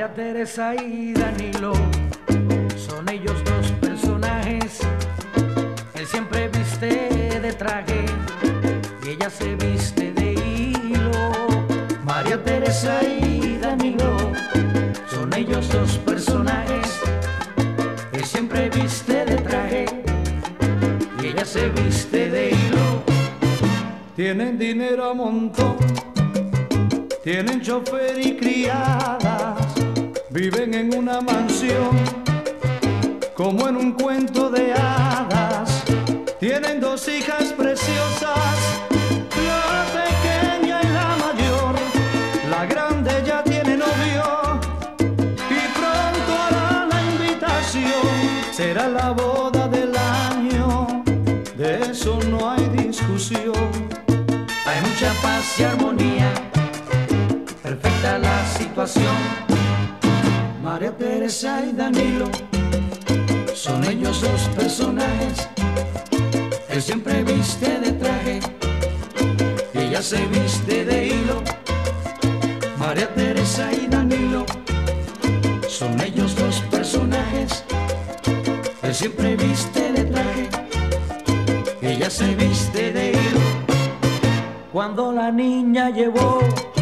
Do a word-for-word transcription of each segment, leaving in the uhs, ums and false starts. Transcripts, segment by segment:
María Teresa y Danilo son ellos dos personajes. Él siempre viste de traje y ella se viste de hilo. María Teresa y Danilo son ellos dos personajes. Él siempre viste de traje y ella se viste de hilo. Tienen dinero a montón, tienen chofer y criadas, viven en una mansión como en un cuento de hadas. Tienen dos hijas preciosas, la pequeña y la mayor. La grande ya tiene novio y pronto hará la invitación. Será la boda del año, de eso no hay discusión. Hay mucha paz y armonía, perfecta la situación. María Teresa y Danilo son ellos dos personajes. Él siempre viste de traje y ella se viste de hilo. María Teresa y Danilo son ellos dos personajes. Él siempre viste de traje y ella se viste de hilo. Cuando la niña llevó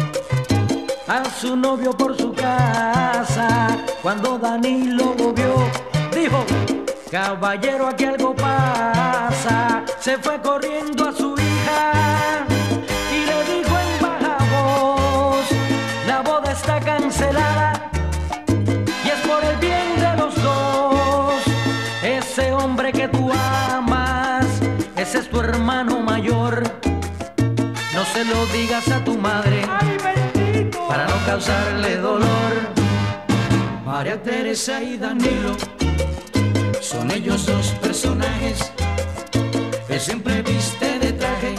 a su novio por su casa, cuando Danilo lo vio, dijo: caballero, aquí algo pasa. Se fue corriendo a su hija y le dijo en baja voz: la boda está cancelada y es por el bien de los dos. Ese hombre que tú amas, ese es tu hermano mayor. No se lo digas a tu madre, ¡ay, bendito!, para no causarle dolor. María Teresa y Danilo son ellos dos personajes. Él siempre viste de traje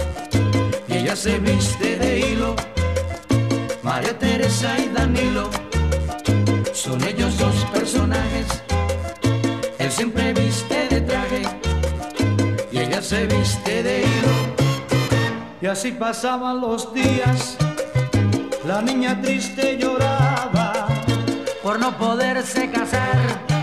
y ella se viste de hilo. María Teresa y Danilo son ellos dos personajes. Él siempre viste de traje y ella se viste de hilo. Y así pasaban los días, la niña triste lloraba por no poderse casar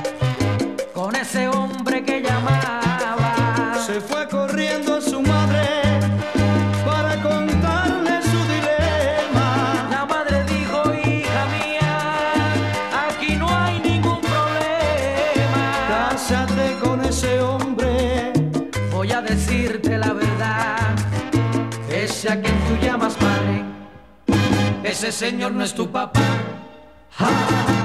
con ese hombre que llamaba. Se fue corriendo a su madre para contarle su dilema. La madre dijo: hija mía, aquí no hay ningún problema. Cásate con ese hombre. Voy a decirte la verdad, ese a quien tú llamas padre, ese señor no es tu papá. ¡Ja!